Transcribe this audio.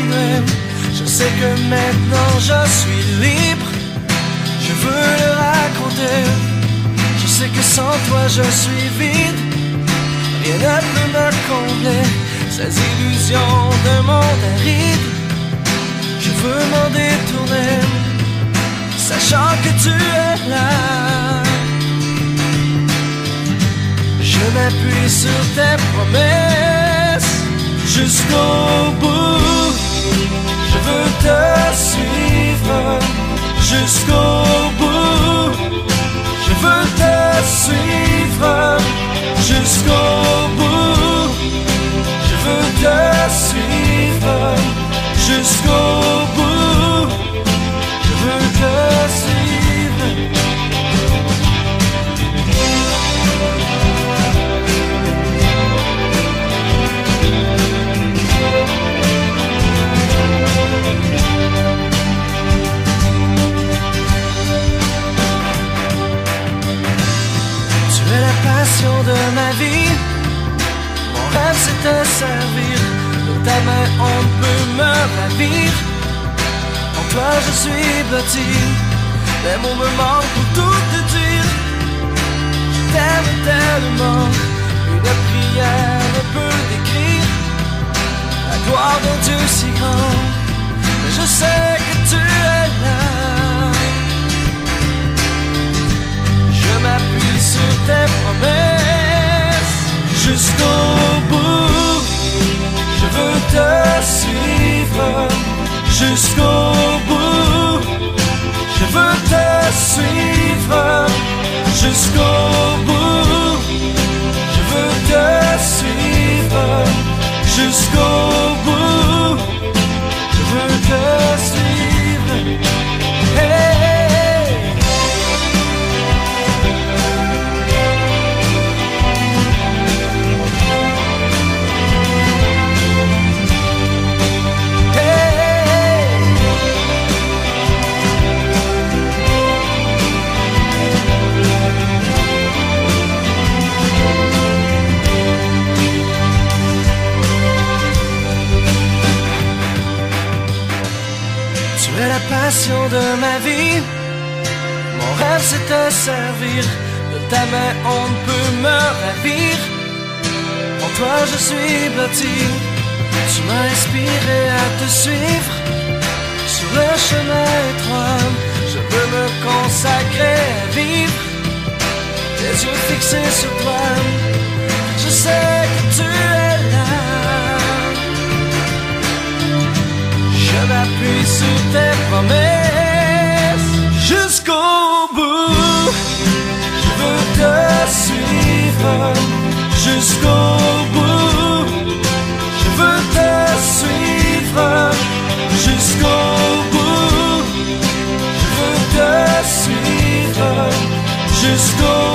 continuer. Je sais que maintenant je suis libre, je veux le raconter. Je sais que sans toi je suis vide, rien ne peut me combler. Ces illusions de monde aride, je veux m'en détourner, sachant que tu es là. Je m'appuie sur tes promesses jusqu'au bout. Je veux te suivre jusqu'au bout. Je veux te suivre jusqu'au bout. Je veux te suivre jusqu'au bout. Je veux te suivre. Tu es la passion de ma vie. Mon rêve c'est te servir. De ta main on ne peut me ravir. En toi je suis blotti. Les mots me manquent pour tout te dire. Je t'aime tellement, une prière ne peut décrire la gloire d'un Dieu si grand. Mais je sais que tu es là. Je m'appuie sur tes promesses jusqu'au bout. Je veux te suivre jusqu'au bout. Je veux te suivre jusqu'au bout. Je veux te suivre jusqu'au bout. Je veux te suivre. Hey. Tu es la passion de ma vie. Mon rêve c'est te servir. De ta main on ne peut me ravir. En toi je suis blotti. Tu m'as inspiré à te suivre. Sur le chemin étroit, je veux me consacrer à vivre. Les yeux fixés sur toi, je sais que tu es là. Je m'appuie sur tes promesses jusqu'au bout. Je veux te suivre jusqu'au bout. Je veux te suivre jusqu'au bout. Je veux te suivre jusqu'au